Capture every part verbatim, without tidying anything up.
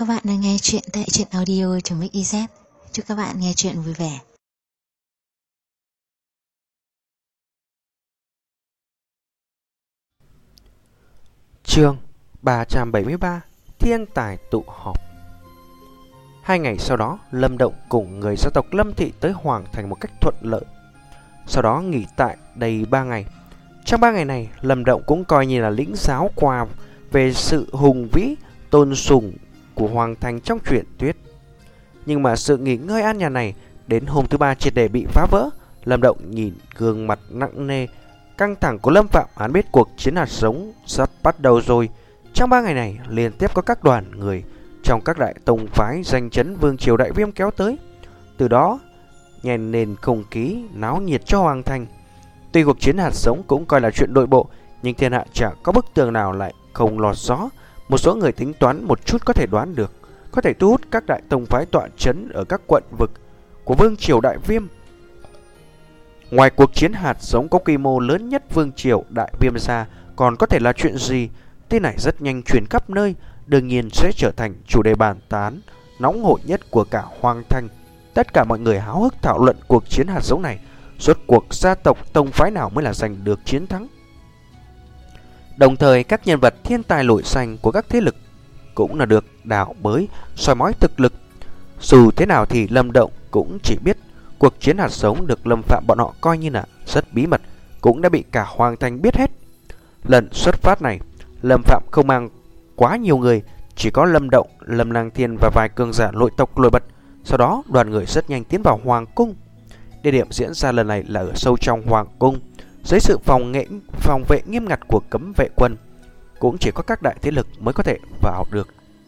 Các bạn đang nghe chuyện tại truyện audio.mixyz. Chúc các bạn nghe chuyện vui vẻ. Chương ba trăm bảy mươi ba Thiên tài tụ họp. Hai ngày sau đó, Lâm Động cùng người gia tộc Lâm Thị tới Hoàng Thành một cách thuận lợi. Sau đó nghỉ tại đây ba ngày. Trong ba ngày này, Lâm Động cũng coi như là lĩnh giáo qua về sự hùng vĩ, tôn sùng của Hoàng Thành trong truyện thuyết. Nhưng mà sự nghỉ ngơi an nhàn này đến hôm thứ ba triệt để bị phá vỡ. Lâm Động nhìn gương mặt nặng nề, căng thẳng của Lâm Phạm, hắn biết cuộc chiến hạt giống sắp bắt đầu rồi. Trong ba ngày này, liên tiếp có các đoàn người trong các đại tông phái danh chấn vương triều Đại Viêm kéo tới. Từ đó, nhen nền không khí náo nhiệt cho Hoàng Thành. Tuy cuộc chiến hạt giống cũng coi là chuyện nội bộ, nhưng thiên hạ chẳng có bức tường nào lại không lọt gió. Một số người tính toán một chút có thể đoán được, có thể thu hút các đại tông phái tọa chấn ở các quận vực của vương triều Đại Viêm. Ngoài cuộc chiến hạt giống có quy mô lớn nhất vương triều Đại Viêm ra, còn có thể là chuyện gì? Tin này rất nhanh truyền khắp nơi, đương nhiên sẽ trở thành chủ đề bàn tán nóng hổi nhất của cả Hoàng Thành. Tất cả mọi người háo hức thảo luận cuộc chiến hạt giống này, rốt cuộc gia tộc tông phái nào mới là giành được chiến thắng. Đồng thời, các nhân vật thiên tài nổi danh của các thế lực cũng là được đào bới, soi mói thực lực. Dù thế nào thì Lâm Động cũng chỉ biết cuộc chiến hạt giống được Lâm Phạm bọn họ coi như là rất bí mật, cũng đã bị cả Hoàng Thành biết hết. Lần xuất phát này, Lâm Phạm không mang quá nhiều người, chỉ có Lâm Động, Lâm Lang Thiên và vài cường giả nội tộc nổi bật. Sau đó, đoàn người rất nhanh tiến vào Hoàng Cung. Địa điểm diễn ra lần này là ở sâu trong Hoàng Cung, dưới sự phòng nghệ, phòng vệ nghiêm ngặt của cấm vệ quân. Cũng chỉ có các đại thế lực mới có thể vào được.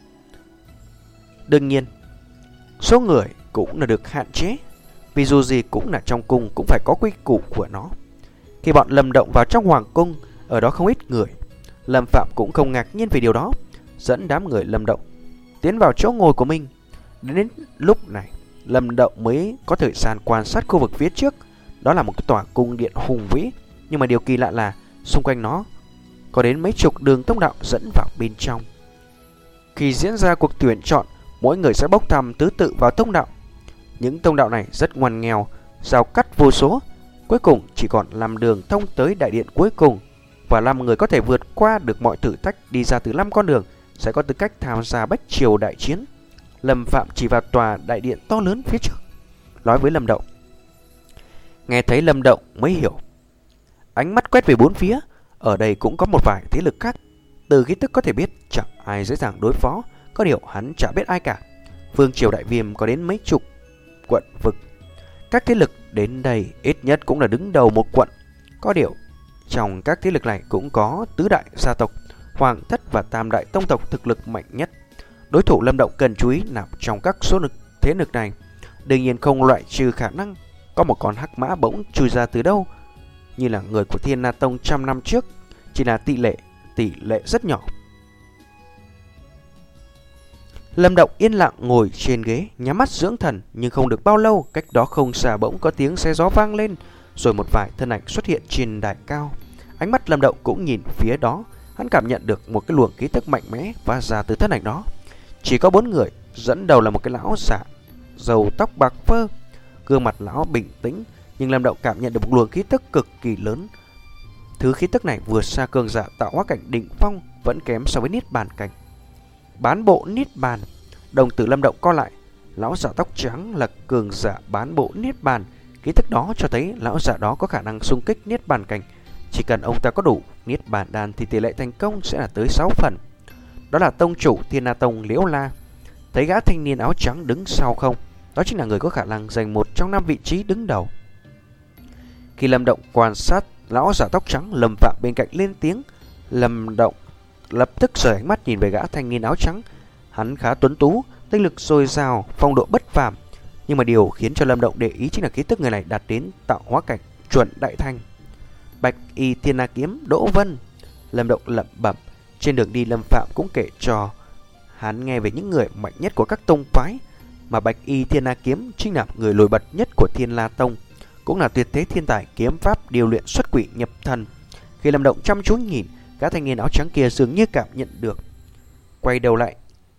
Đương nhiên, số người cũng là được hạn chế, vì dù gì cũng là trong cung, cũng phải có quy củ của nó. Khi bọn Lâm Động vào trong Hoàng Cung, ở đó không ít người. Lâm Phạm cũng không ngạc nhiên về điều đó, dẫn đám người Lâm Động tiến vào chỗ ngồi của mình. Đến lúc này, Lâm Động mới có thời gian quan sát khu vực phía trước. Đó là một cái tòa cung điện hùng vĩ, nhưng mà điều kỳ lạ là xung quanh nó có đến mấy chục đường thông đạo dẫn vào bên trong. Khi diễn ra cuộc tuyển chọn, mỗi người sẽ bốc thăm thứ tự vào thông đạo. Những thông đạo này rất ngoằn nghèo, rào cắt vô số. Cuối cùng chỉ còn năm đường thông tới đại điện cuối cùng, và năm người có thể vượt qua được mọi thử thách đi ra từ năm con đường sẽ có tư cách tham gia bách triều đại chiến. Lâm Phạm chỉ vào tòa đại điện to lớn phía trước, nói với Lâm Động. Nghe thấy Lâm Động mới hiểu. Ánh mắt quét về bốn phía, ở đây cũng có một vài thế lực khác. Từ khí tức có thể biết chẳng ai dễ dàng đối phó, có điều hắn chả biết ai cả. Vương triều Đại Viêm có đến mấy chục quận vực, các thế lực đến đây ít nhất cũng là đứng đầu một quận. Có điều trong các thế lực này cũng có tứ đại gia tộc, Hoàng thất và tam đại tông tộc thực lực mạnh nhất. Đối thủ Lâm Động cần chú ý nằm trong các số lực thế lực này. Đương nhiên không loại trừ khả năng có một con hắc mã bỗng chui ra từ đâu, như là người của Thiên Na Tông trăm năm trước, chỉ là tỷ lệ tỷ lệ rất nhỏ. Lâm Động yên lặng ngồi trên ghế, nhắm mắt dưỡng thần, nhưng không được bao lâu, cách đó không xa bỗng có tiếng xe gió vang lên, rồi một vài thân ảnh xuất hiện trên đài cao. Ánh mắt Lâm Động cũng nhìn phía đó, hắn cảm nhận được một cái luồng khí tức mạnh mẽ và ra từ thân ảnh đó. Chỉ có bốn người, dẫn đầu là một cái lão giả râu tóc bạc phơ. Gương mặt lão bình tĩnh, nhưng Lâm Động cảm nhận được một luồng khí tức cực kỳ lớn. Thứ khí tức này vượt xa cường giả tạo hóa cảnh đỉnh phong, vẫn kém so với niết bàn cảnh. Bán bộ niết bàn. Đồng tử Lâm Động co lại. Lão giả tóc trắng là cường giả bán bộ niết bàn. Khí tức đó cho thấy lão giả đó có khả năng xung kích niết bàn cảnh. Chỉ cần ông ta có đủ niết bàn đan thì tỷ lệ thành công sẽ là tới sáu phần. Đó là tông chủ Thiên Na Tông Liễu La. Thấy gã thanh niên áo trắng đứng sau không? Đó chính là người có khả năng giành một trong năm vị trí đứng đầu. Khi Lâm Động quan sát lão giả tóc trắng, Lâm Phạm bên cạnh lên tiếng. Lâm Động lập tức rời ánh mắt nhìn về gã thanh niên áo trắng. Hắn khá tuấn tú, tinh lực dồi dào, phong độ bất phàm. Nhưng mà điều khiến cho Lâm Động để ý chính là khí tức người này đạt đến tạo hóa cảnh chuẩn đại thanh. Bạch y Thiên Na kiếm Đỗ Vân. Lâm Động lẩm bẩm. Trên đường đi, Lâm Phạm cũng kể cho hắn nghe về những người mạnh nhất của các tông phái, mà Bạch y Thiên Na kiếm chính là người nổi bật nhất của Thiên La Tông, cũng là tuyệt thế thiên tài kiếm pháp điều luyện xuất quỷ nhập thần. Khi Lâm Động chăm chú nhìn, gã thanh niên áo trắng kia dường như cảm nhận được, quay đầu lại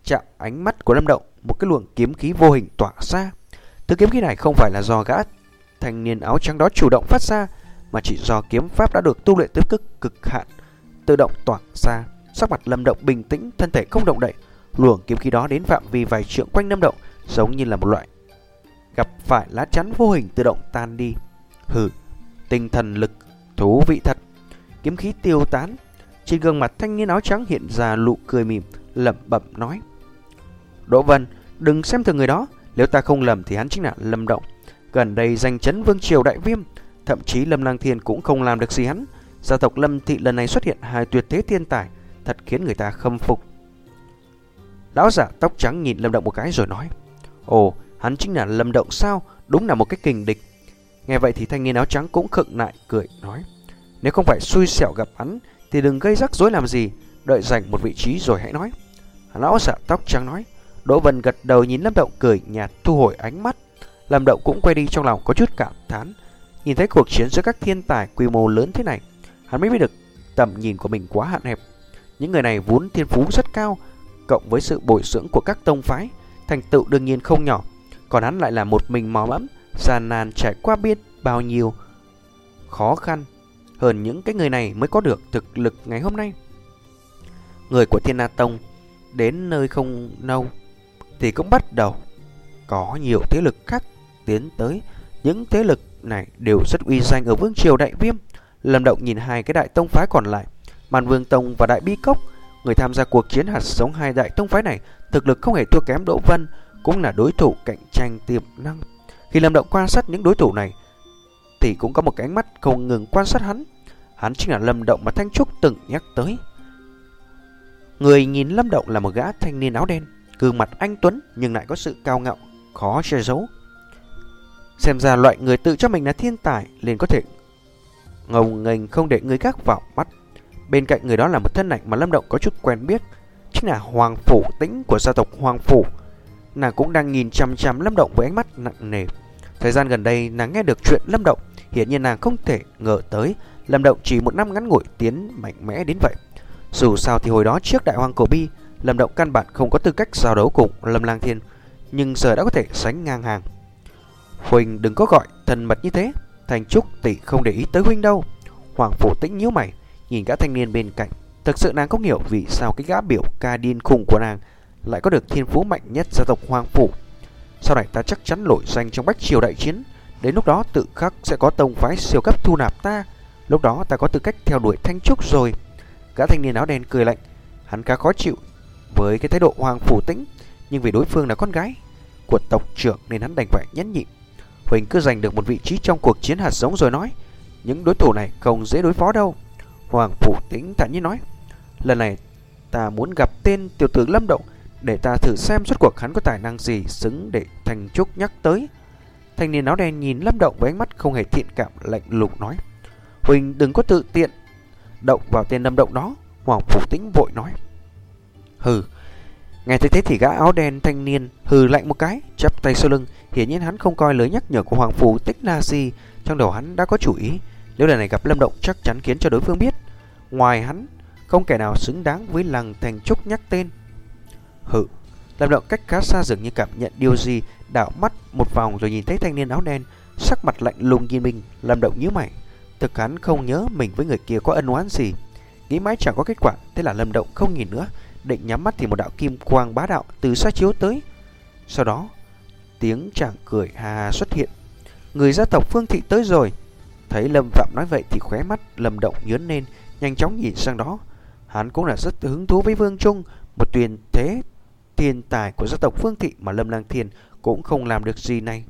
chạm ánh mắt của Lâm Động, một cái luồng kiếm khí vô hình tỏa ra. Thứ kiếm khí này không phải là do gã thanh niên áo trắng đó chủ động phát ra, mà chỉ do kiếm pháp đã được tu luyện tới cực cực hạn tự động tỏa ra. Sắc mặt Lâm Động bình tĩnh, thân thể không động đậy. Luồng kiếm khí đó đến phạm vi vài trượng quanh Lâm Động, giống như là một loại gặp phải lá chắn vô hình tự động tan đi. Hừ, tinh thần lực thú vị thật. Kiếm khí tiêu tán, trên gương mặt thanh niên áo trắng hiện ra nụ cười mỉm, lẩm bẩm nói: Đỗ Vân, đừng xem thường người đó. Nếu ta không lầm thì hắn chính là Lâm Động, gần đây giành chấn vương triều Đại Viêm. Thậm chí Lâm Lang Thiên cũng không làm được gì hắn. Gia tộc Lâm thị lần này xuất hiện hai tuyệt thế thiên tài, thật khiến người ta khâm phục. Lão giả tóc trắng nhìn Lâm Động một cái rồi nói: Ồ, hắn chính là Lâm Động sao? Đúng là một cái kình địch. Nghe vậy thì thanh niên áo trắng cũng khựng lại cười nói: Nếu không phải xui xẻo gặp hắn thì đừng gây rắc rối làm gì, đợi giành một vị trí rồi hãy nói. Lão giả tóc trắng nói. Đỗ Vân gật đầu nhìn Lâm Động cười nhạt, thu hồi ánh mắt. Lâm Động cũng quay đi, trong lòng có chút cảm thán. Nhìn thấy cuộc chiến giữa các thiên tài quy mô lớn thế này, hắn mới biết được tầm nhìn của mình quá hạn hẹp. Những người này vốn thiên phú rất cao, cộng với sự bồi dưỡng của các tông phái, thành tựu đương nhiên không nhỏ. Còn hắn lại là một mình mò mẫm, gian nan trải qua biết bao nhiêu khó khăn hơn những cái người này mới có được thực lực ngày hôm nay. Người của Thiên Na Tông đến nơi không lâu thì cũng bắt đầu có nhiều thế lực khác tiến tới. Những thế lực này đều rất uy danh ở vương triều Đại Viêm. Lâm Động nhìn hai cái đại tông phái còn lại, Màn Vương Tông và Đại Bi Cốc. Người tham gia cuộc chiến hạt giống hai đại tông phái này thực lực không hề thua kém Đỗ Vân, cũng là đối thủ cạnh tranh tiềm năng. Khi Lâm Động quan sát những đối thủ này thì cũng có một cái ánh mắt không ngừng quan sát hắn. Hắn chính là Lâm Động mà Thanh Trúc từng nhắc tới. Người nhìn Lâm Động là một gã thanh niên áo đen, gương mặt anh tuấn nhưng lại có sự cao ngạo khó che giấu. Xem ra loại người tự cho mình là thiên tài liền có thể ngông nghênh không để người khác vào mắt. Bên cạnh người đó là một thân ảnh mà Lâm Động có chút quen biết, chính là Hoàng Phủ Tĩnh của gia tộc Hoàng Phủ. Nàng cũng đang nhìn chằm chằm Lâm Động với ánh mắt nặng nề. Thời gian gần đây nàng nghe được chuyện Lâm Động, hiển nhiên nàng không thể ngờ tới Lâm Động chỉ một năm ngắn ngủi tiến mạnh mẽ đến vậy. Dù sao thì hồi đó trước Đại Hoàng Cổ Bi, Lâm Động căn bản không có tư cách giao đấu cùng Lâm Lang Thiên, nhưng giờ đã có thể sánh ngang hàng. Huynh đừng có gọi thân mật như thế, Thành Trúc tỷ không để ý tới huynh đâu. Hoàng Phủ Tĩnh nhíu mày nhìn gã thanh niên bên cạnh. Thực sự nàng không hiểu vì sao cái gã biểu ca điên khùng của nàng lại có được thiên phú mạnh nhất gia tộc Hoàng Phủ. Sau này ta chắc chắn nổi danh trong bách triều đại chiến, đến lúc đó tự khắc sẽ có tông phái siêu cấp thu nạp ta. Lúc đó ta có tư cách theo đuổi Thanh Trúc rồi. Gã thanh niên áo đen cười lạnh. Hắn khá khó chịu với cái thái độ Hoàng Phủ Tĩnh, nhưng vì đối phương là con gái của tộc trưởng nên hắn đành phải nhẫn nhịn. Huỳnh cứ giành được một vị trí trong cuộc chiến hạt giống rồi nói, những đối thủ này không dễ đối phó đâu. Hoàng Phủ Tĩnh thản nhiên nói, lần này ta muốn gặp tên tiểu tử Lâm Động, để ta thử xem suốt cuộc hắn có tài năng gì xứng để Thành Trúc nhắc tới. Thanh niên áo đen nhìn Lâm Động với ánh mắt không hề thiện cảm, lạnh lùng nói, Huỳnh đừng có tự tiện động vào tên Lâm Động đó. Hoàng Phủ Tĩnh vội nói, hừ. Nghe thấy thế thì gã áo đen thanh niên hừ lạnh một cái, chắp tay sau lưng. Hiển nhiên hắn không coi lời nhắc nhở của Hoàng Phủ Tĩnh là gì. Trong đầu hắn đã có chủ ý, nếu lần này gặp Lâm Động chắc chắn khiến cho đối phương biết ngoài hắn không kẻ nào xứng đáng với làng Thành Trúc nhắc tên. Hừ. Lâm Động cách khá xa dường như cảm nhận điều gì, đảo mắt một vòng rồi nhìn thấy thanh niên áo đen sắc mặt lạnh lùng nhìn mình. Lâm Động nhíu mày, thực hắn không nhớ mình với người kia có ân oán gì. Nghĩ mãi chẳng có kết quả, thế là Lâm Động không nhìn nữa, định nhắm mắt thì một đạo kim quang bá đạo từ xa chiếu tới. Sau đó tiếng chàng cười hà hà xuất hiện. Người gia tộc Phương Thị tới rồi. Thấy Lâm Phạm nói vậy thì khóe mắt Lâm Động nhướng lên, nhanh chóng nhìn sang đó. Hắn cũng là rất hứng thú với Vương Trung, một tuyển thế thiên tài của gia tộc Phương Thị mà Lâm Lang Thiên cũng không làm được gì này.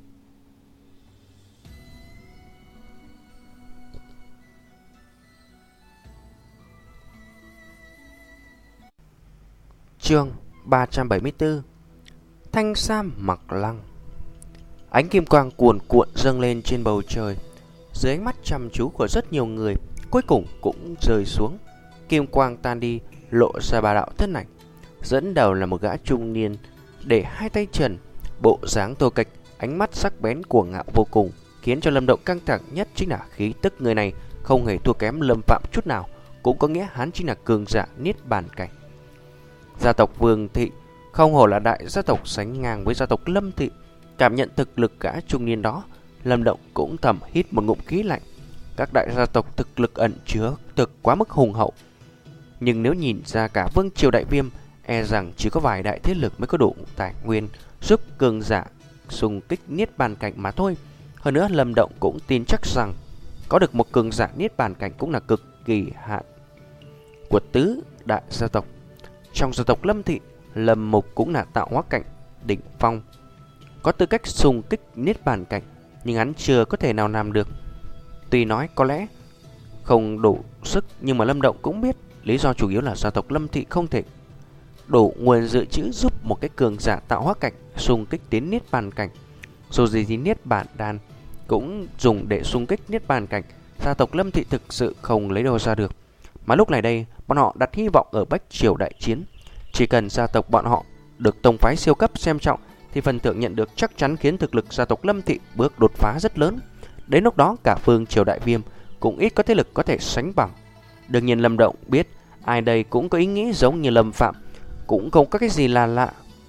Chương ba trăm bảy mươi tư. Thanh Sam Mặc Lăng. Ánh kim quang cuồn cuộn dâng lên trên bầu trời, dưới ánh mắt chăm chú của rất nhiều người, cuối cùng cũng rơi xuống. Kim quang tan đi, lộ ra ba đạo thân ảnh. Dẫn đầu là một gã trung niên, để hai tay trần, bộ dáng tô kịch, ánh mắt sắc bén cuồng ngạo vô cùng, khiến cho Lâm Động căng thẳng nhất chính là khí tức người này không hề thua kém Lâm Phạm chút nào, cũng có nghĩa hắn chính là cường giả niết bàn cảnh. Gia tộc Vương Thị Không hổ là đại gia tộc sánh ngang với gia tộc Lâm Thị. Cảm nhận thực lực gã trung niên đó, Lâm Động cũng thầm hít một ngụm khí lạnh. Các đại gia tộc thực lực ẩn chứa thực quá mức hùng hậu. Nhưng nếu nhìn ra cả vương triều Đại Viêm, e rằng chỉ có vài đại thế lực mới có đủ tài nguyên giúp cường giả xung kích niết bàn cảnh mà thôi. Hơn nữa Lâm Động cũng tin chắc rằng có được một cường giả niết bàn cảnh cũng là cực kỳ hạn của tứ đại gia tộc. Trong gia tộc Lâm Thị, Lâm Mục cũng là tạo hóa cảnh đỉnh phong, có tư cách xung kích niết bàn cảnh, nhưng hắn chưa có thể nào làm được. Tuy nói có lẽ không đủ sức, nhưng mà Lâm Động cũng biết lý do chủ yếu là gia tộc Lâm Thị không thể đủ nguồn dự trữ giúp một cái cường giả tạo hóa cảnh xung kích đến niết bàn cảnh. Dù gì thì niết bàn đan cũng dùng để xung kích niết bàn cảnh, gia tộc Lâm Thị thực sự không lấy đâu ra được. Mà lúc này đây, bọn họ đặt hy vọng ở Bách Triều đại chiến. Chỉ cần gia tộc bọn họ được tông phái siêu cấp xem trọng thì phần thưởng nhận được chắc chắn khiến thực lực gia tộc Lâm Thị bước đột phá rất lớn. Đến lúc đó cả Vương Triều Đại Viêm cũng ít có thế lực có thể sánh bằng. Đương nhiên Lâm Động biết ai đây cũng có ý nghĩ giống như Lâm Phạm, cũng không có cái gì là lạ.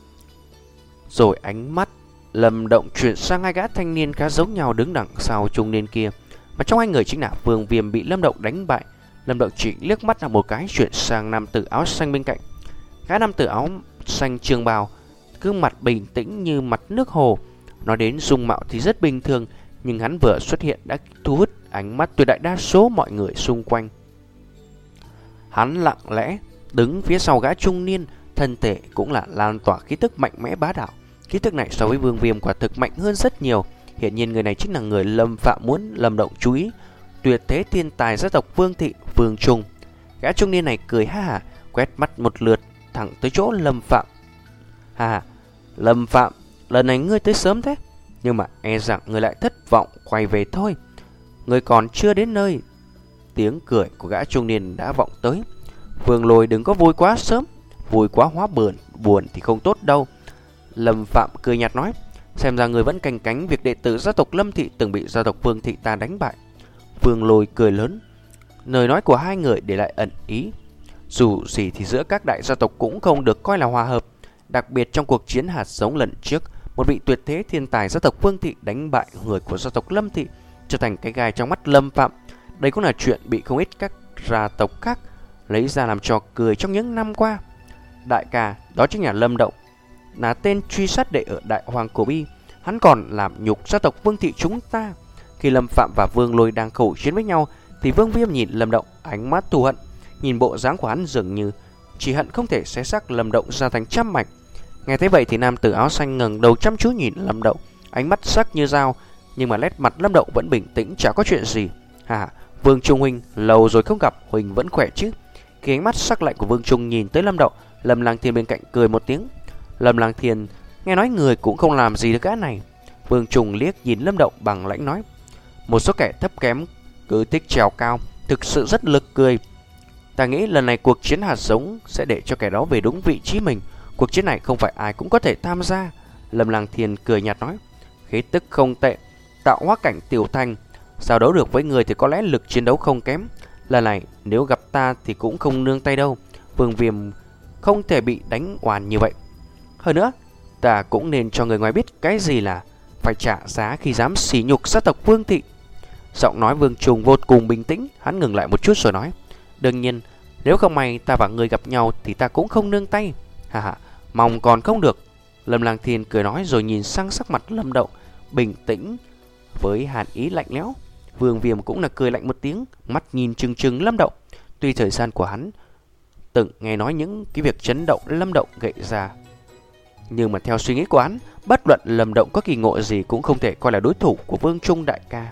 Rồi ánh mắt Lâm Động chuyển sang hai gã thanh niên khá giống nhau đứng đằng sau trung niên kia, mà trong hai người chính là Vương Viêm bị Lâm Động đánh bại. Lâm Động chỉ liếc mắt là một cái chuyển sang nam tử áo xanh bên cạnh. Gã nam tử áo xanh trường bào, gương mặt bình tĩnh như mặt nước hồ. Nói đến dung mạo thì rất bình thường, nhưng hắn vừa xuất hiện đã thu hút ánh mắt tuyệt đại đa số mọi người xung quanh. Hắn lặng lẽ đứng phía sau gã trung niên, thân thể cũng là lan tỏa khí tức mạnh mẽ bá đạo. Khí tức này so với Vương Viêm quả thực mạnh hơn rất nhiều. Hiện nhiên người này chính là người Lâm Phạm muốn Lâm Động chú ý, tuyệt thế thiên tài gia tộc Vương Thị, Vương Trung. Gã trung niên này cười ha hả, quét mắt một lượt thẳng tới chỗ Lâm Phạm. Ha, Lâm Phạm, lần này ngươi tới sớm thế, nhưng mà e rằng ngươi lại thất vọng quay về thôi. Ngươi còn chưa đến nơi. Tiếng cười của gã trung niên đã vọng tới. Vương Lôi đừng có vui quá sớm, vui quá hóa buồn, buồn thì không tốt đâu. Lâm Phạm cười nhạt nói, xem ra người vẫn canh cánh việc đệ tử gia tộc Lâm Thị từng bị gia tộc Vương Thị ta đánh bại. Vương Lôi cười lớn, lời nói của hai người để lại ẩn ý. Dù gì thì giữa các đại gia tộc cũng không được coi là hòa hợp. Đặc biệt trong cuộc chiến hạt giống lần trước, một vị tuyệt thế thiên tài gia tộc Vương Thị đánh bại người của gia tộc Lâm Thị, trở thành cái gai trong mắt Lâm Phạm. Đây cũng là chuyện bị không ít các gia tộc khác lấy ra làm trò cười trong những năm qua. Đại ca, đó chính là Lâm Động, là tên truy sát đệ ở Đại Hoàng Cổ Bi. Hắn còn làm nhục gia tộc Vương Thị chúng ta. Khi Lâm Phạm và Vương Lôi đang khẩu chiến với nhau thì Vương Viêm nhìn Lâm Động ánh mắt thù hận. Nhìn bộ dáng của hắn dường như chỉ hận không thể xé xác Lâm Động ra thành trăm mảnh. Nghe thấy vậy thì nam tử áo xanh ngẩng đầu chăm chú nhìn Lâm Động, ánh mắt sắc như dao, nhưng mà nét mặt Lâm Động vẫn bình tĩnh, chả có chuyện gì. Hà, Vương Trung huynh, lâu rồi không gặp, huynh vẫn khỏe chứ? Khi ánh mắt sắc lạnh của Vương Trung nhìn tới Lâm Động, Lâm Lang Thiên bên cạnh cười một tiếng. Lâm Lang Thiên nghe nói người cũng không làm gì được gã này. Vương Trung liếc nhìn Lâm Động bằng lãnh nói, một số kẻ thấp kém cứ thích trèo cao, thực sự rất lực cười. Ta nghĩ lần này cuộc chiến hạt giống sẽ để cho kẻ đó về đúng vị trí mình. Cuộc chiến này không phải ai cũng có thể tham gia. Lâm Lang Thiên cười nhạt nói, khí tức không tệ, tạo hóa cảnh tiểu thành, sao đấu được với người thì có lẽ lực chiến đấu không kém. Lần này nếu gặp ta thì cũng không nương tay đâu. Vương Viêm không thể bị đánh oan như vậy. Hơn nữa, ta cũng nên cho người ngoài biết cái gì là phải trả giá khi dám sỉ nhục gia tộc Vương Thị. Giọng nói Vương Trung vô cùng bình tĩnh, hắn ngừng lại một chút rồi nói, đương nhiên, nếu không may ta và người gặp nhau thì ta cũng không nương tay. Hà hà, mong còn không được. Lâm Lang Thiên cười nói rồi nhìn sang sắc mặt Lâm Động, bình tĩnh với hàn ý lạnh lẽo. Vương Viêm cũng là cười lạnh một tiếng, mắt nhìn chừng chừng Lâm Động. Tuy thời gian của hắn từng nghe nói những cái việc chấn động Lâm Động gậy ra, nhưng mà theo suy nghĩ của hắn, bất luận Lâm Động có kỳ ngộ gì cũng không thể coi là đối thủ của Vương Trung đại ca.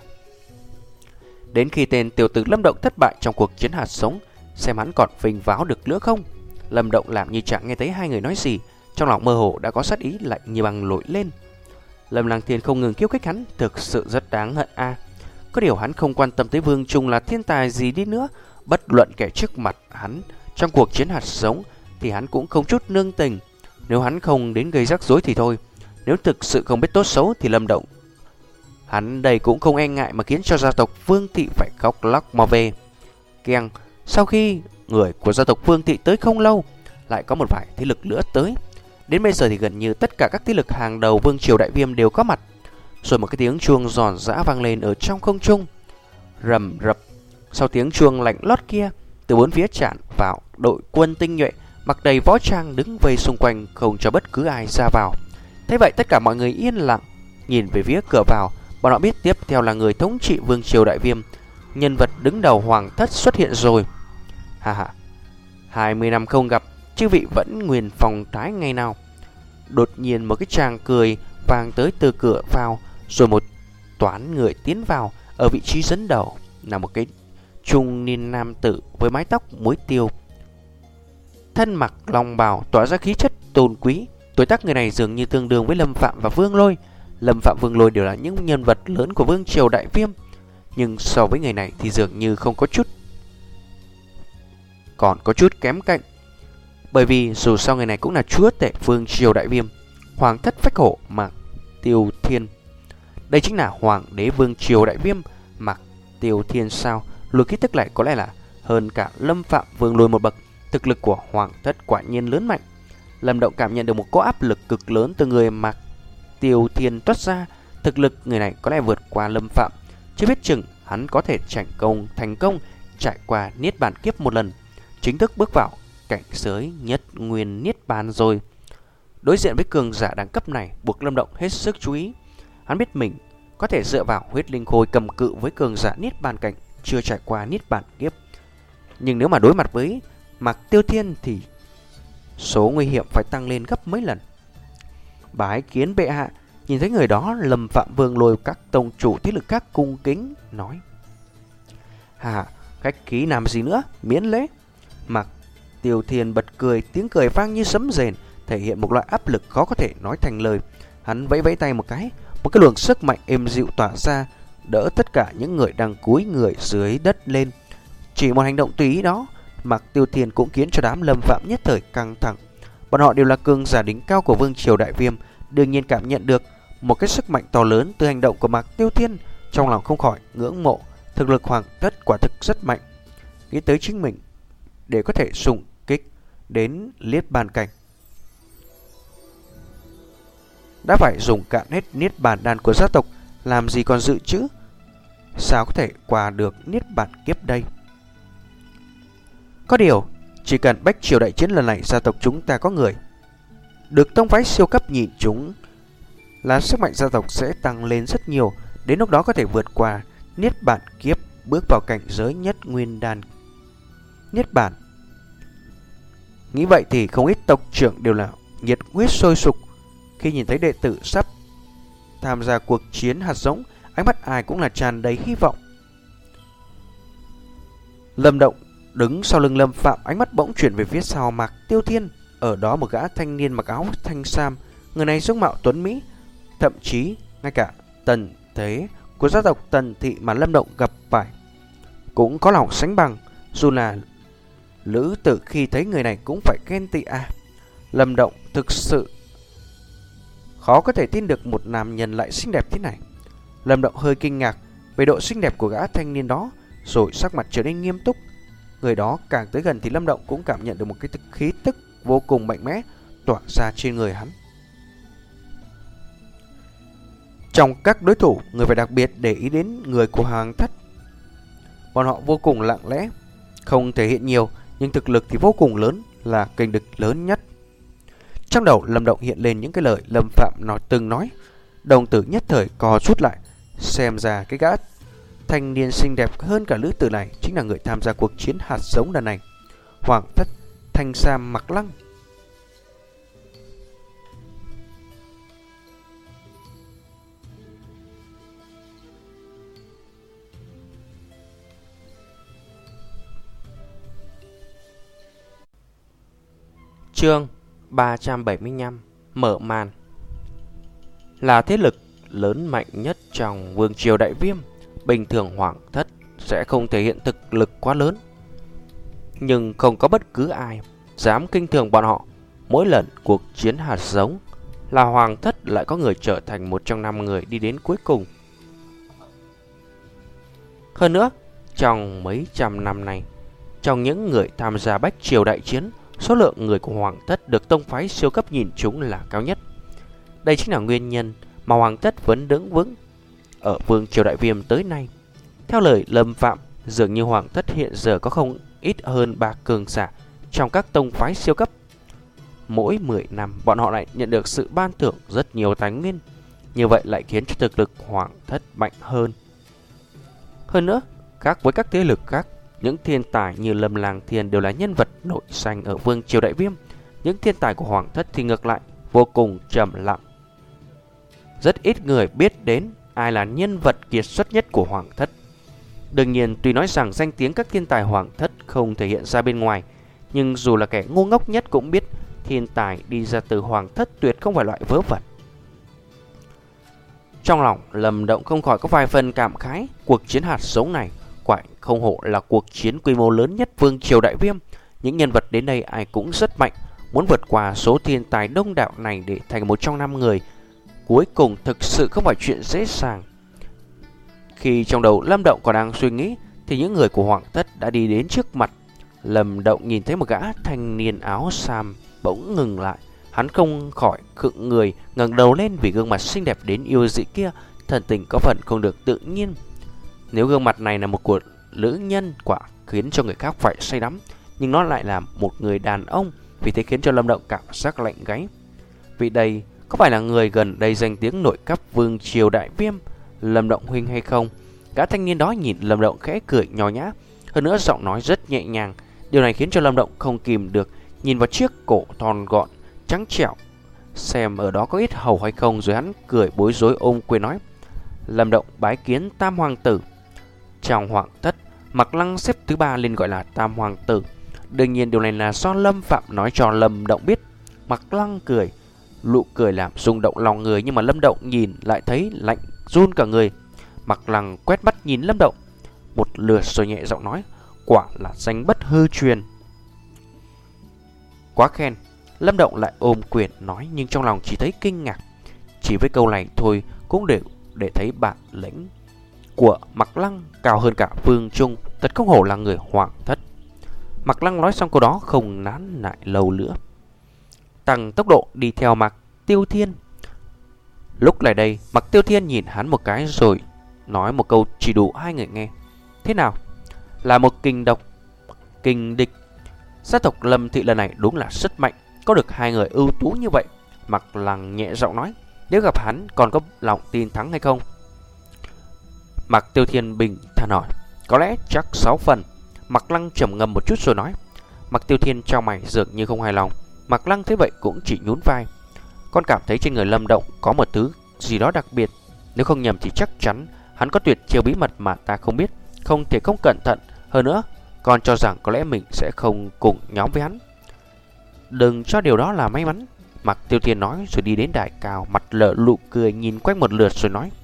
Đến khi tên tiểu tử Lâm Động thất bại trong cuộc chiến hạt giống, xem hắn còn vinh váo được nữa không. Lâm Động làm như chẳng nghe thấy hai người nói gì, trong lòng mơ hồ đã có sát ý lạnh như băng nổi lên. Lâm Lang Thiên không ngừng khiêu khích hắn, thực sự rất đáng hận a. À. Có điều hắn không quan tâm tới Vương Trung là thiên tài gì đi nữa, bất luận kẻ trước mặt hắn trong cuộc chiến hạt giống thì hắn cũng không chút nương tình. Nếu hắn không đến gây rắc rối thì thôi, nếu thực sự không biết tốt xấu thì Lâm Động hắn đây cũng không e ngại mà khiến cho gia tộc Vương Thị phải khóc lóc mà về. Keng, sau khi người của gia tộc Vương Thị tới không lâu, lại có một vài thế lực nữa tới. Đến bây giờ thì gần như tất cả các thế lực hàng đầu vương triều Đại Viêm đều có mặt. Rồi một cái tiếng chuông giòn giã vang lên ở trong không trung, rầm rập. Sau tiếng chuông lạnh lót kia, từ bốn phía tràn vào đội quân tinh nhuệ mặc đầy võ trang đứng vây xung quanh, không cho bất cứ ai ra vào. Thế vậy tất cả mọi người yên lặng nhìn về phía cửa vào. Bọn họ biết tiếp theo là người thống trị vương triều Đại Viêm, nhân vật đứng đầu Hoàng Thất xuất hiện rồi. Ha ha, hai mươi năm không gặp, chư vị vẫn nguyên phong thái ngày nào. Đột nhiên một cái tràng cười vang tới từ cửa vào, rồi một toán người tiến vào. Ở vị trí dẫn đầu là một cái trung niên nam tử với mái tóc muối tiêu, thân mặc long bào tỏa ra khí chất tôn quý. Tuổi tác người này dường như tương đương với Lâm Phạm và Vương Lôi. Lâm Phạm, Vương Lôi đều là những nhân vật lớn của vương triều Đại Viêm, nhưng so với người này thì dường như không có chút, còn có chút kém cạnh. Bởi vì dù sao người này cũng là chúa tể vương triều Đại Viêm, Hoàng Thất Phách Hổ Mạc Tiêu Thiên. Đây chính là hoàng đế vương triều Đại Viêm Mạc Tiêu Thiên sao? Luồng khí tức lại có lẽ là hơn cả Lâm Phạm, Vương Lôi một bậc. Thực lực của Hoàng Thất quả nhiên lớn mạnh. Lâm Động cảm nhận được một cỗ áp lực cực lớn từ người Mạc Tiêu Thiên toát ra. Thực lực người này có lẽ vượt qua Lâm Phạm, chưa biết chừng hắn có thể thành công thành công trải qua niết bàn kiếp một lần, chính thức bước vào cảnh giới nhất nguyên niết bàn rồi. Đối diện với cường giả đẳng cấp này, buộc Lâm Động hết sức chú ý. Hắn biết mình có thể dựa vào huyết linh khôi cầm cự với cường giả niết bàn cảnh chưa trải qua niết bàn kiếp, nhưng nếu mà đối mặt với Mạc Tiêu Thiên thì số nguy hiểm phải tăng lên gấp mấy lần. Bái kiến bệ hạ. Nhìn thấy người đó, Lâm Phạm, Vương Lôi, các tông chủ thế lực khác cung kính nói: "Hà, khách khí làm gì nữa, miễn lễ." Mạc Tiêu Thiên bật cười, tiếng cười vang như sấm rền, thể hiện một loại áp lực khó có thể nói thành lời. Hắn vẫy vẫy tay một cái, một cái luồng sức mạnh êm dịu tỏa ra, đỡ tất cả những người đang cúi người dưới đất lên. Chỉ một hành động tùy ý đó, Mạc Tiêu Thiên cũng khiến cho đám Lâm Phạm nhất thời căng thẳng. Bọn họ đều là cường giả đỉnh cao của vương triều Đại Viêm, đương nhiên cảm nhận được một cái sức mạnh to lớn từ hành động của Mạc Tiêu Thiên, trong lòng không khỏi ngưỡng mộ. Thực lực Hoàng Thất quả thực rất mạnh, nghĩ tới chính mình để có thể xung kích đến niết bàn cảnh đã phải dùng cạn hết niết bàn đan của gia tộc, làm gì còn dự trữ, sao có thể qua được niết bàn kiếp đây. Có điều, chỉ cần bách triều đại chiến lần này gia tộc chúng ta có người được tông phái siêu cấp nhìn chúng là sức mạnh gia tộc sẽ tăng lên rất nhiều, đến lúc đó có thể vượt qua niết bàn kiếp, bước vào cảnh giới nhất nguyên đan niết bàn. Nghĩ vậy thì không ít tộc trưởng đều là nhiệt huyết sôi sục khi nhìn thấy đệ tử sắp tham gia cuộc chiến hạt giống, ánh mắt ai cũng là tràn đầy hy vọng. Lâm Động đứng sau lưng Lâm Phạm, ánh mắt bỗng chuyển về phía sau Mạc Tiêu Thiên. Ở đó một gã thanh niên mặc áo thanh sam, người này dung mạo tuấn mỹ, thậm chí ngay cả tần thế của gia tộc Tần thị mà Lâm Động gặp phải cũng có lòng sánh bằng. Dù là lữ tử khi thấy người này cũng phải ghen tị à. Lâm Động thực sự khó có thể tin được một nam nhân lại xinh đẹp thế này. Lâm Động hơi kinh ngạc về độ xinh đẹp của gã thanh niên đó, rồi sắc mặt trở nên nghiêm túc. Người đó càng tới gần thì Lâm Động cũng cảm nhận được một cái khí tức vô cùng mạnh mẽ tỏa ra trên người hắn. Trong các đối thủ, người phải đặc biệt để ý đến người của Hoàng Thất. Bọn họ vô cùng lặng lẽ, không thể hiện nhiều, nhưng thực lực thì vô cùng lớn, là kình địch lớn nhất. Trong đầu Lâm Động hiện lên những cái lời Lâm Phạm nói từng nói, đồng tử nhất thời co rút lại. Xem ra cái gã thanh niên xinh đẹp hơn cả lữ tử này chính là người tham gia cuộc chiến hạt giống lần này, Hoàng Thất Thanh Sam Mặc Lăng. Chương ba trăm bảy mươi lăm. Mở màn. Là thế lực lớn mạnh nhất trong vương triều Đại Viêm, bình thường Hoàng Thất sẽ không thể hiện thực lực quá lớn, nhưng không có bất cứ ai dám kinh thường bọn họ. Mỗi lần cuộc chiến hạt giống là Hoàng Thất lại có người trở thành một trong năm người đi đến cuối cùng. Hơn nữa, trong mấy trăm năm nay, trong những người tham gia bách triều đại chiến, số lượng người của Hoàng thất được tông phái siêu cấp nhìn chúng là cao nhất. Đây chính là nguyên nhân mà Hoàng thất vẫn đứng vững ở vương triều Đại Viêm tới nay. Theo lời Lâm Phạm, dường như Hoàng thất hiện giờ có không ít hơn ba cường giả trong các tông phái siêu cấp. Mỗi mười năm bọn họ lại nhận được sự ban thưởng rất nhiều tài nguyên, như vậy lại khiến cho thực lực Hoàng thất mạnh hơn. Hơn nữa, khác với các thế lực khác, những thiên tài như Lâm Lang Thiên đều là nhân vật nổi danh ở vương triều Đại Viêm. Những thiên tài của Hoàng thất thì ngược lại vô cùng trầm lặng. Rất ít người biết đến ai là nhân vật kiệt xuất nhất của Hoàng thất. Đương nhiên, tuy nói rằng danh tiếng các thiên tài Hoàng thất không thể hiện ra bên ngoài, nhưng dù là kẻ ngu ngốc nhất cũng biết thiên tài đi ra từ Hoàng thất tuyệt không phải loại vớ vẩn. Trong lòng Lâm Động không khỏi có vài phần cảm khái. Cuộc chiến hạt giống này quả không hổ là cuộc chiến quy mô lớn nhất vương triều Đại Viêm. Những nhân vật đến đây ai cũng rất mạnh, muốn vượt qua số thiên tài đông đảo này để thành một trong năm người cuối cùng thực sự không phải chuyện dễ dàng. Khi trong đầu Lâm Động còn đang suy nghĩ thì những người của Hoàng thất đã đi đến trước mặt. Lâm Động nhìn thấy một gã thanh niên áo xám bỗng ngừng lại. Hắn không khỏi khựng người, ngẩng đầu lên vì gương mặt xinh đẹp đến yêu dị kia, thần tình có phần không được tự nhiên. Nếu gương mặt này là một của nữ nhân, quả khiến cho người khác phải say đắm, nhưng nó lại là một người đàn ông, vì thế khiến cho Lâm Động cảm giác lạnh gáy. Vì đây có phải là người gần đây danh tiếng nổi cấp vương triều Đại Viêm, Lâm Động huynh hay không? Gã thanh niên đó nhìn Lâm Động khẽ cười nho nhã, hơn nữa giọng nói rất nhẹ nhàng. Điều này khiến cho Lâm Động không kìm được nhìn vào chiếc cổ thon gọn trắng trẻo, xem ở đó có ít hầu hay không, rồi hắn cười bối rối ôm quyền nói: Lâm Động bái kiến Tam Hoàng tử. Trong Hoàng thất, Mạc Lăng xếp thứ ba lên gọi là Tam Hoàng tử. Đương nhiên điều này là do Lâm Phạm nói cho Lâm Động biết. Mạc Lăng cười, nụ cười làm rung động lòng người, nhưng mà Lâm Động nhìn lại thấy lạnh run cả người. Mạc Lăng quét mắt nhìn Lâm Động một lượt rồi nhẹ giọng nói: quả là danh bất hư truyền. Quá khen. Lâm Động lại ôm quyền nói, nhưng trong lòng chỉ thấy kinh ngạc. Chỉ với câu này thôi cũng đều để thấy bản lĩnh của Mạc Lăng cao hơn cả Vương Trung, thật không hổ là người Hoàng thất. Mạc Lăng nói xong câu đó không nán lại lâu nữa, tăng tốc độ đi theo Mạc Tiêu Thiên. Lúc này đây, Mạc Tiêu Thiên nhìn hắn một cái rồi nói một câu chỉ đủ hai người nghe. Thế nào? Là một kình độc, kình địch. Gia tộc Lâm thị lần này đúng là rất mạnh, có được hai người ưu tú như vậy. Mạc Lăng nhẹ giọng nói: nếu gặp hắn còn có lòng tin thắng hay không? Mạc Tiêu Thiên bình thản hỏi: có lẽ chắc sáu phần. Mạc Lăng trầm ngâm một chút rồi nói. Mạc Tiêu Thiên trao mày dường như không hài lòng. Mạc Lăng thấy vậy cũng chỉ nhún vai: con cảm thấy trên người Lâm Động có một thứ gì đó đặc biệt. Nếu không nhầm thì chắc chắn hắn có tuyệt chiêu bí mật mà ta không biết, không thể không cẩn thận. Hơn nữa, con cho rằng có lẽ mình sẽ không cùng nhóm với hắn. Đừng cho điều đó là may mắn, Mạc Tiêu Thiên nói rồi đi đến đài cao, mặt lợ nụ cười nhìn quanh một lượt rồi nói: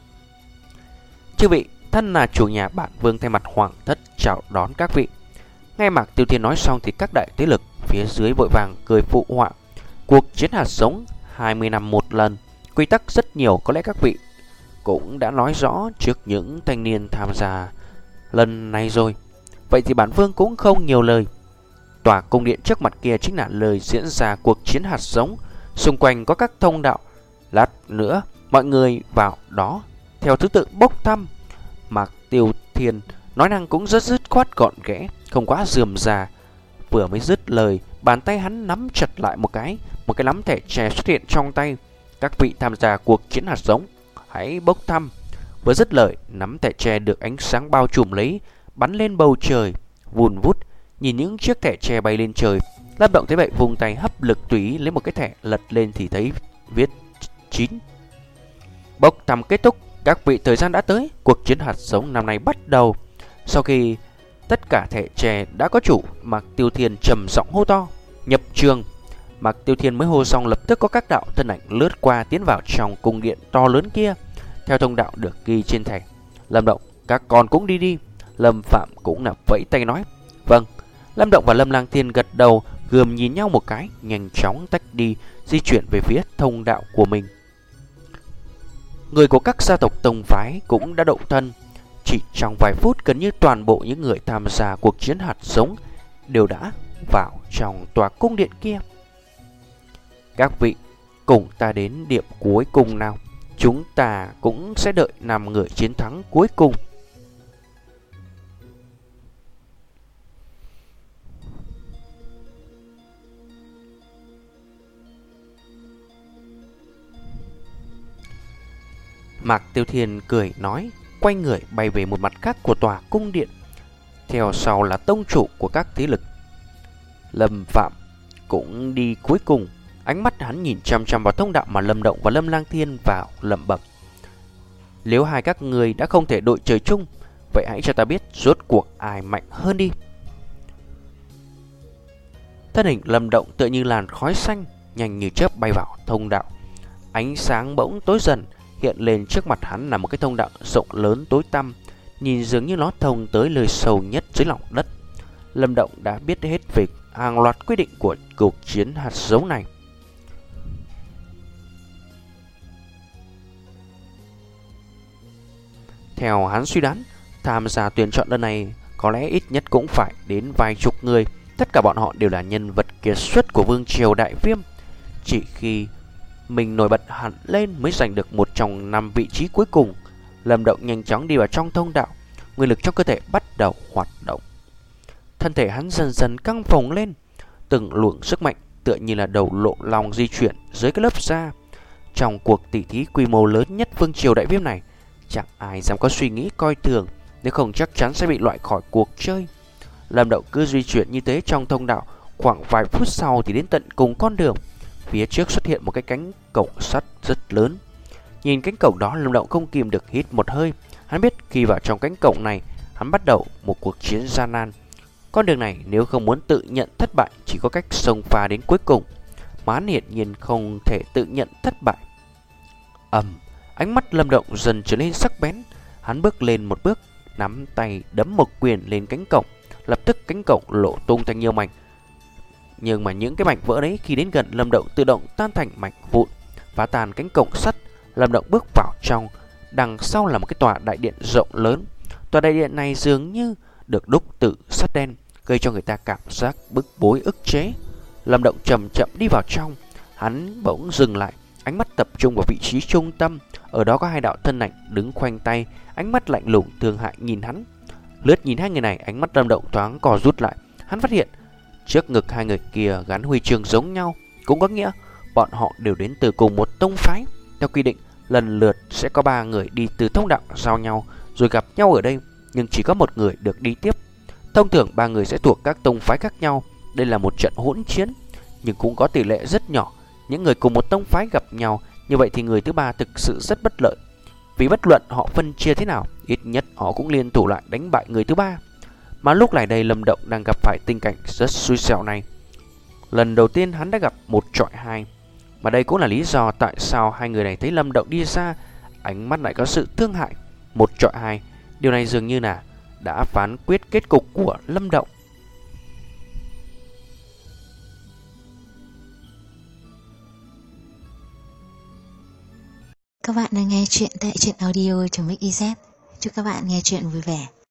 chư vị, thân là chủ nhà bản vương thay mặt Hoàng thất chào đón các vị. Nghe Mạc Tiêu Thiên nói xong thì các đại thế lực phía dưới vội vàng cười phụ họa. Cuộc chiến hạt giống hai mươi năm một lần, quy tắc rất nhiều, có lẽ các vị cũng đã nói rõ trước những thanh niên tham gia lần này rồi. Vậy thì bản vương cũng không nhiều lời. Tòa cung điện trước mặt kia chính là lời diễn ra cuộc chiến hạt giống. Xung quanh có các thông đạo, lát nữa mọi người vào đó theo thứ tự bốc thăm. Mạc Tiêu Thiên nói năng cũng rất dứt khoát gọn ghẽ, không quá rườm rà. Vừa mới dứt lời, bàn tay hắn nắm chặt lại một cái, một cái nắm thẻ chè xuất hiện trong tay. Các vị tham gia cuộc chiến hạt giống, hãy bốc thăm. Vừa dứt lời, nắm thẻ chè được ánh sáng bao trùm lấy, bắn lên bầu trời, vùn vút. Nhìn những chiếc thẻ chè bay lên trời, Lâm Động thấy vậy vùng tay hấp lực tùy lấy một cái thẻ lật lên thì thấy viết chín. Bốc thăm kết thúc, các vị, thời gian đã tới, cuộc chiến hạt giống năm nay bắt đầu. Sau khi tất cả thẻ chè đã có chủ, Mạc Tiêu Thiên trầm giọng hô to: nhập trường. Mạc Tiêu Thiên mới hô xong, lập tức có các đạo thân ảnh lướt qua tiến vào trong cung điện to lớn kia. Theo thông đạo được ghi trên thẻ, Lâm Động, các con cũng đi đi. Lâm Phạm cũng là vẫy tay nói: vâng. Lâm Động và Lâm Lang Thiên gật đầu, gườm nhìn nhau một cái, nhanh chóng tách đi, di chuyển về phía thông đạo của mình. Người của các gia tộc tông phái cũng đã động thân. Chỉ trong vài phút, gần như toàn bộ những người tham gia cuộc chiến hạt giống đều đã vào trong tòa cung điện kia. Các vị, cùng ta đến điểm cuối cùng nào. Chúng ta cũng sẽ đợi năm người chiến thắng cuối cùng. Mạc Tiêu Thiên cười nói, quay người bay về một mặt khác của tòa cung điện. Theo sau là tông chủ của các thế lực. Lâm Phạm cũng đi cuối cùng. Ánh mắt hắn nhìn chăm chăm vào thông đạo mà Lâm Động và Lâm Lang Thiên vào, lẩm bẩm: nếu hai các người đã không thể đội trời chung, vậy hãy cho ta biết rốt cuộc ai mạnh hơn đi. Thân hình Lâm Động tựa như làn khói xanh, nhanh như chớp bay vào thông đạo. Ánh sáng bỗng tối dần, hiện lên trước mặt hắn là một cái thông đạo rộng lớn tối tăm, nhìn dường như nó thông tới nơi sâu nhất dưới lòng đất. Lâm Động đã biết hết về hàng loạt quyết định của cuộc chiến hạt giống này. Theo hắn suy đoán, tham gia tuyển chọn lần này có lẽ ít nhất cũng phải đến vài chục người. Tất cả bọn họ đều là nhân vật kiệt xuất của Vương Triều Đại Viêm. Chỉ khi mình nổi bật hẳn lên mới giành được một trong năm vị trí cuối cùng. Lâm Động nhanh chóng đi vào trong thông đạo. Nguyên lực trong cơ thể bắt đầu hoạt động. Thân thể hắn dần dần căng phồng lên. Từng luồng sức mạnh tựa như là đầu lộ lòng di chuyển dưới cái lớp da. Trong cuộc tỉ thí quy mô lớn nhất Vương Triều Đại Viêm này, chẳng ai dám có suy nghĩ coi thường, nếu không chắc chắn sẽ bị loại khỏi cuộc chơi. Lâm Động cứ di chuyển như thế trong thông đạo. Khoảng vài phút sau thì đến tận cùng con đường, phía trước xuất hiện một cái cánh cổng sắt rất lớn. Nhìn cánh cổng đó, Lâm Động không kìm được hít một hơi. Hắn biết khi vào trong cánh cổng này, hắn bắt đầu một cuộc chiến gian nan. Con đường này nếu không muốn tự nhận thất bại, chỉ có cách xông pha đến cuối cùng. Mà hắn hiển nhiên không thể tự nhận thất bại. Ầm, ánh mắt Lâm Động dần trở nên sắc bén. Hắn bước lên một bước, nắm tay đấm một quyền lên cánh cổng. Lập tức cánh cổng lộ tung thành nhiều mảnh. Nhưng mà những cái mảnh vỡ đấy khi đến gần Lâm Động tự động tan thành mảnh vụn, phá tan cánh cổng sắt. Lâm Động bước vào trong. Đằng sau là một cái tòa đại điện rộng lớn. Tòa đại điện này dường như được đúc từ sắt đen, gây cho người ta cảm giác bức bối ức chế. Lâm Động chậm chậm đi vào trong. Hắn bỗng dừng lại, ánh mắt tập trung vào vị trí trung tâm. Ở đó có hai đạo thân ảnh đứng khoanh tay, ánh mắt lạnh lùng thương hại nhìn hắn. Lướt nhìn hai người này, ánh mắt Lâm Động thoáng co rút lại. Hắn phát hiện trước ngực hai người kia gắn huy chương giống nhau, cũng có nghĩa bọn họ đều đến từ cùng một tông phái. Theo quy định, lần lượt sẽ có ba người đi từ thông đạo giao nhau rồi gặp nhau ở đây, nhưng chỉ có một người được đi tiếp. Thông thường ba người sẽ thuộc các tông phái khác nhau. Đây là một trận hỗn chiến, nhưng cũng có tỷ lệ rất nhỏ những người cùng một tông phái gặp nhau. Như vậy thì người thứ ba thực sự rất bất lợi, vì bất luận họ phân chia thế nào, ít nhất họ cũng liên thủ lại đánh bại người thứ ba. Mà lúc này đây Lâm Động đang gặp phải tình cảnh rất xui xẻo này. Lần đầu tiên hắn đã gặp một chọi hai, mà đây cũng là lý do tại sao hai người này thấy Lâm Động đi ra, ánh mắt lại có sự thương hại. Một chọi hai, điều này dường như là đã phán quyết kết cục của Lâm Động. Các bạn đang nghe chuyện tại truyện audio chấm ích z. Chúc các bạn nghe chuyện vui vẻ.